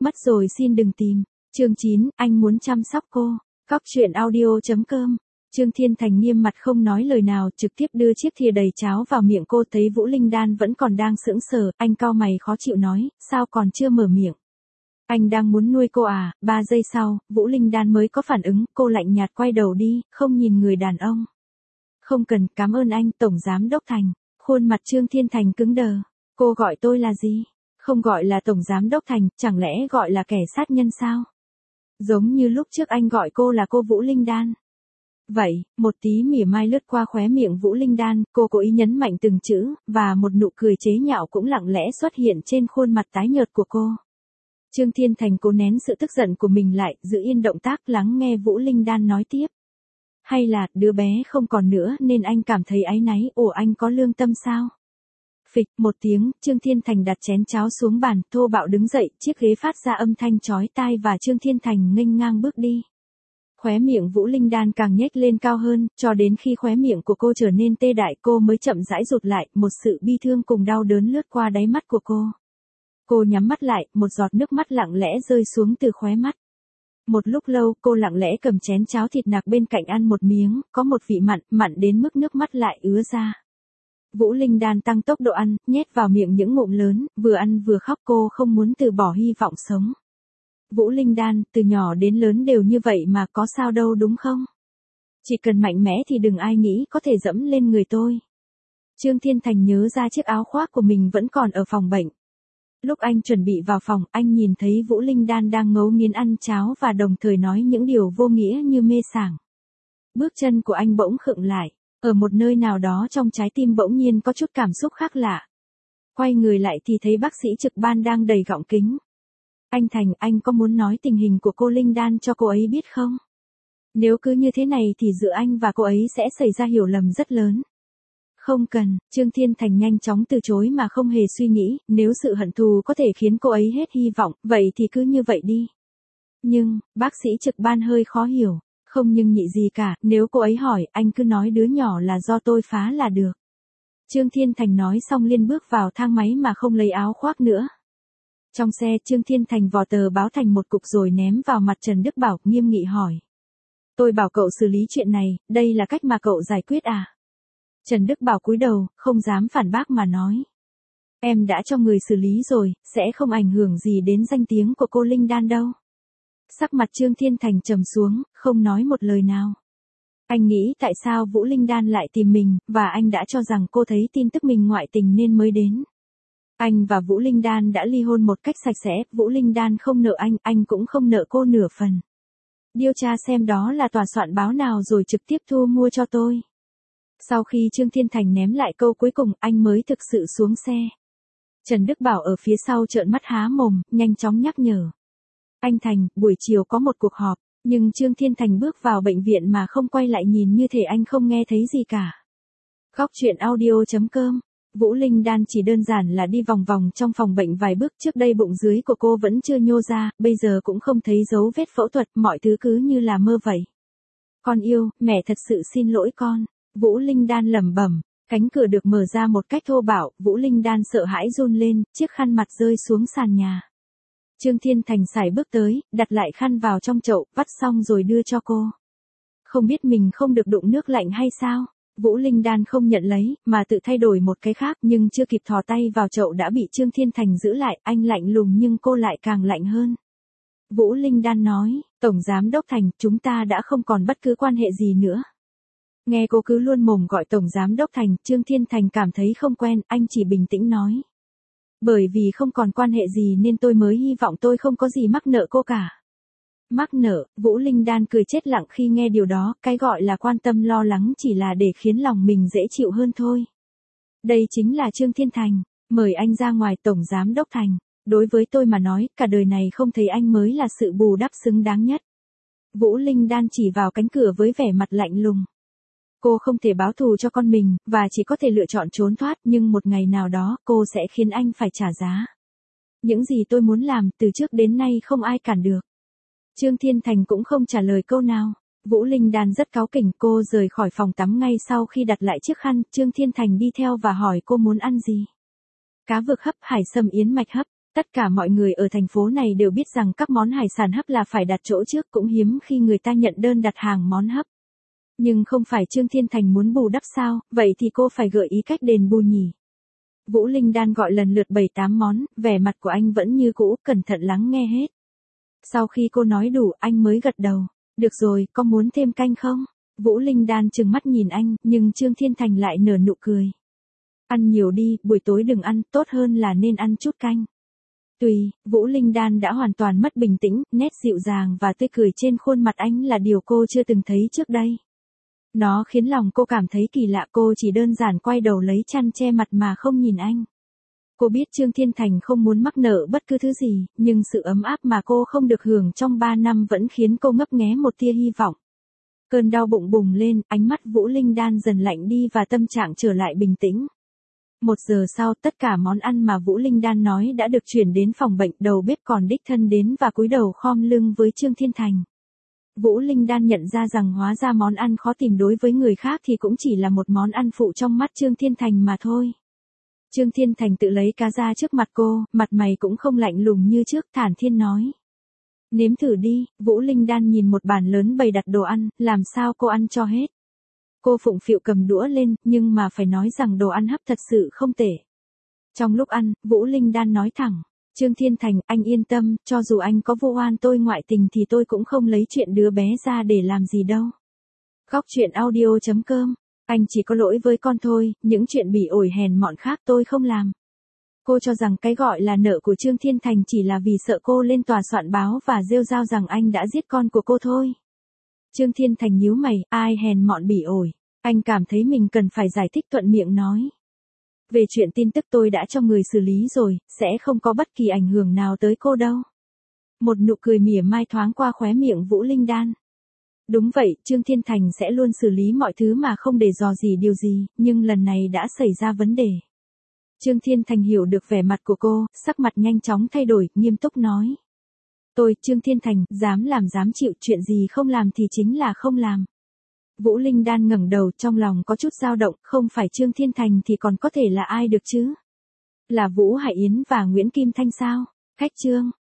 Mất rồi xin đừng tìm. Chương 9, anh muốn chăm sóc cô. Cóc truyện audio.com. Trương Thiên Thành nghiêm mặt không nói lời nào, trực tiếp đưa chiếc thìa đầy cháo vào miệng cô. Thấy Vũ Linh Đan vẫn còn đang sững sờ, anh cau mày khó chịu nói, sao còn chưa mở miệng? Anh đang muốn nuôi cô à? 3 giây sau, Vũ Linh Đan mới có phản ứng, cô lạnh nhạt quay đầu đi, không nhìn người đàn ông. Không cần, cảm ơn anh, Tổng Giám Đốc Thành. Khuôn mặt Trương Thiên Thành cứng đờ. Cô gọi tôi là gì? Không gọi là Tổng Giám Đốc Thành, chẳng lẽ gọi là kẻ sát nhân sao? Giống như lúc trước anh gọi cô là cô Vũ Linh Đan. Vậy, một tí mỉa mai lướt qua khóe miệng Vũ Linh Đan, cô cố ý nhấn mạnh từng chữ, và một nụ cười chế nhạo cũng lặng lẽ xuất hiện trên khuôn mặt tái nhợt của cô. Trương Thiên Thành cố nén sự tức giận của mình lại, giữ yên động tác lắng nghe Vũ Linh Đan nói tiếp. Hay là, đứa bé không còn nữa nên anh cảm thấy áy náy, anh có lương tâm sao? Phịch, một tiếng, Trương Thiên Thành đặt chén cháo xuống bàn, thô bạo đứng dậy, chiếc ghế phát ra âm thanh chói tai và Trương Thiên Thành nghênh ngang bước đi. Khóe miệng Vũ Linh Đan càng nhếch lên cao hơn, cho đến khi khóe miệng của cô trở nên tê dại, cô mới chậm rãi rụt lại, một sự bi thương cùng đau đớn lướt qua đáy mắt của cô. Cô nhắm mắt lại, một giọt nước mắt lặng lẽ rơi xuống từ khóe mắt. Một lúc lâu, cô lặng lẽ cầm chén cháo thịt nạc bên cạnh ăn một miếng, có một vị mặn đến mức nước mắt lại ứa ra. Vũ Linh Đan tăng tốc độ ăn, nhét vào miệng những ngụm lớn, vừa ăn vừa khóc, cô không muốn từ bỏ hy vọng sống. Vũ Linh Đan, từ nhỏ đến lớn đều như vậy mà, có sao đâu đúng không? Chỉ cần mạnh mẽ thì đừng ai nghĩ có thể dẫm lên người tôi. Trương Thiên Thành nhớ ra chiếc áo khoác của mình vẫn còn ở phòng bệnh. Lúc anh chuẩn bị vào phòng, anh nhìn thấy Vũ Linh Đan đang ngấu nghiến ăn cháo và đồng thời nói những điều vô nghĩa như mê sảng. Bước chân của anh bỗng khựng lại, ở một nơi nào đó trong trái tim bỗng nhiên có chút cảm xúc khác lạ. Quay người lại thì thấy bác sĩ trực ban đang đầy gọng kính. Anh Thành, anh có muốn nói tình hình của cô Linh Đan cho cô ấy biết không? Nếu cứ như thế này thì giữa anh và cô ấy sẽ xảy ra hiểu lầm rất lớn. Không cần, Trương Thiên Thành nhanh chóng từ chối mà không hề suy nghĩ, nếu sự hận thù có thể khiến cô ấy hết hy vọng, vậy thì cứ như vậy đi. Nhưng, bác sĩ trực ban hơi khó hiểu, không nhưng nhị gì cả, nếu cô ấy hỏi, anh cứ nói đứa nhỏ là do tôi phá là được. Trương Thiên Thành nói xong liền bước vào thang máy mà không lấy áo khoác nữa. Trong xe, Trương Thiên Thành vò tờ báo thành một cục rồi ném vào mặt Trần Đức Bảo, nghiêm nghị hỏi. Tôi bảo cậu xử lý chuyện này, đây là cách mà cậu giải quyết à? Trần Đức Bảo cúi đầu, không dám phản bác mà nói. Em đã cho người xử lý rồi, sẽ không ảnh hưởng gì đến danh tiếng của cô Linh Đan đâu. Sắc mặt Trương Thiên Thành trầm xuống, không nói một lời nào. Anh nghĩ tại sao Vũ Linh Đan lại tìm mình, và anh đã cho rằng cô thấy tin tức mình ngoại tình nên mới đến. Anh và Vũ Linh Đan đã ly hôn một cách sạch sẽ, Vũ Linh Đan không nợ anh cũng không nợ cô nửa phần. Điều tra xem đó là tòa soạn báo nào rồi trực tiếp thu mua cho tôi. Sau khi Trương Thiên Thành ném lại câu cuối cùng, anh mới thực sự xuống xe. Trần Đức Bảo ở phía sau trợn mắt há mồm, nhanh chóng nhắc nhở. Anh Thành, buổi chiều có một cuộc họp, nhưng Trương Thiên Thành bước vào bệnh viện mà không quay lại nhìn như thể anh không nghe thấy gì cả. Cóc truyện audio.com. Vũ Linh Đan chỉ đơn giản là đi vòng vòng trong phòng bệnh vài bước, trước đây bụng dưới của cô vẫn chưa nhô ra, bây giờ cũng không thấy dấu vết phẫu thuật, mọi thứ cứ như là mơ vậy. Con yêu, mẹ thật sự xin lỗi con. Vũ Linh Đan lẩm bẩm, cánh cửa được mở ra một cách thô bạo, Vũ Linh Đan sợ hãi run lên, chiếc khăn mặt rơi xuống sàn nhà. Trương Thiên Thành sải bước tới, đặt lại khăn vào trong chậu, vắt xong rồi đưa cho cô. Không biết mình không được đụng nước lạnh hay sao? Vũ Linh Đan không nhận lấy, mà tự thay đổi một cái khác, nhưng chưa kịp thò tay vào chậu đã bị Trương Thiên Thành giữ lại, anh lạnh lùng nhưng cô lại càng lạnh hơn. Vũ Linh Đan nói, Tổng Giám Đốc Thành, chúng ta đã không còn bất cứ quan hệ gì nữa. Nghe cô cứ luôn mồm gọi Tổng Giám Đốc Thành, Trương Thiên Thành cảm thấy không quen, anh chỉ bình tĩnh nói. Bởi vì không còn quan hệ gì nên tôi mới hy vọng tôi không có gì mắc nợ cô cả. Mắc nợ, Vũ Linh Đan cười chết lặng khi nghe điều đó, cái gọi là quan tâm lo lắng chỉ là để khiến lòng mình dễ chịu hơn thôi. Đây chính là Trương Thiên Thành, mời anh ra ngoài Tổng Giám Đốc Thành, đối với tôi mà nói, cả đời này không thấy anh mới là sự bù đắp xứng đáng nhất. Vũ Linh Đan chỉ vào cánh cửa với vẻ mặt lạnh lùng. Cô không thể báo thù cho con mình, và chỉ có thể lựa chọn trốn thoát, nhưng một ngày nào đó, cô sẽ khiến anh phải trả giá. Những gì tôi muốn làm, từ trước đến nay không ai cản được. Trương Thiên Thành cũng không trả lời câu nào. Vũ Linh Đan rất cáu kỉnh, cô rời khỏi phòng tắm ngay sau khi đặt lại chiếc khăn, Trương Thiên Thành đi theo và hỏi cô muốn ăn gì. Cá vực hấp, hải sâm yến mạch hấp. Tất cả mọi người ở thành phố này đều biết rằng các món hải sản hấp là phải đặt chỗ trước, cũng hiếm khi người ta nhận đơn đặt hàng món hấp. Nhưng không phải Trương Thiên Thành muốn bù đắp sao, vậy thì cô phải gợi ý cách đền bù nhỉ. Vũ Linh Đan gọi lần lượt 7-8 món, vẻ mặt của anh vẫn như cũ, cẩn thận lắng nghe hết. Sau khi cô nói đủ, anh mới gật đầu. Được rồi, có muốn thêm canh không? Vũ Linh Đan trừng mắt nhìn anh, nhưng Trương Thiên Thành lại nở nụ cười. Ăn nhiều đi, buổi tối đừng ăn, tốt hơn là nên ăn chút canh. Tùy, Vũ Linh Đan đã hoàn toàn mất bình tĩnh, nét dịu dàng và tươi cười trên khuôn mặt anh là điều cô chưa từng thấy trước đây. Nó khiến lòng cô cảm thấy kỳ lạ, cô chỉ đơn giản quay đầu lấy chăn che mặt mà không nhìn anh. Cô biết Trương Thiên Thành không muốn mắc nợ bất cứ thứ gì, nhưng sự ấm áp mà cô không được hưởng trong 3 năm vẫn khiến cô ngấp nghé một tia hy vọng. Cơn đau bụng bùng lên, ánh mắt Vũ Linh Đan dần lạnh đi và tâm trạng trở lại bình tĩnh. 1 giờ sau, tất cả món ăn mà Vũ Linh Đan nói đã được chuyển đến phòng bệnh, đầu bếp còn đích thân đến và cúi đầu khom lưng với Trương Thiên Thành. Vũ Linh Đan nhận ra rằng hóa ra món ăn khó tìm đối với người khác thì cũng chỉ là một món ăn phụ trong mắt Trương Thiên Thành mà thôi. Trương Thiên Thành tự lấy cá ra trước mặt cô, mặt mày cũng không lạnh lùng như trước, thản nhiên nói. Nếm thử đi. Vũ Linh Đan nhìn một bàn lớn bày đặt đồ ăn, làm sao cô ăn cho hết. Cô phụng phịu cầm đũa lên, nhưng mà phải nói rằng đồ ăn hấp thật sự không tệ. Trong lúc ăn, Vũ Linh Đan nói thẳng. Trương Thiên Thành, anh yên tâm, cho dù anh có vu oan tôi ngoại tình thì tôi cũng không lấy chuyện đứa bé ra để làm gì đâu. Góc chuyện audio.com, anh chỉ có lỗi với con thôi, những chuyện bỉ ổi hèn mọn khác tôi không làm. Cô cho rằng cái gọi là nợ của Trương Thiên Thành chỉ là vì sợ cô lên tòa soạn báo và rêu rao rằng anh đã giết con của cô thôi. Trương Thiên Thành nhíu mày, ai hèn mọn bỉ ổi, anh cảm thấy mình cần phải giải thích, thuận miệng nói. Về chuyện tin tức tôi đã cho người xử lý rồi, sẽ không có bất kỳ ảnh hưởng nào tới cô đâu. Một nụ cười mỉa mai thoáng qua khóe miệng Vũ Linh Đan. Đúng vậy, Trương Thiên Thành sẽ luôn xử lý mọi thứ mà không để dò gì điều gì, nhưng lần này đã xảy ra vấn đề. Trương Thiên Thành hiểu được vẻ mặt của cô, sắc mặt nhanh chóng thay đổi, nghiêm túc nói. Tôi, Trương Thiên Thành, dám làm dám chịu, chuyện gì không làm thì chính là không làm. Vũ Linh Đan ngẩng đầu, trong lòng có chút dao động, không phải Trương Thiên Thành thì còn có thể là ai được chứ? Là Vũ Hải Yến và Nguyễn Kim Thanh sao? Khách Trương.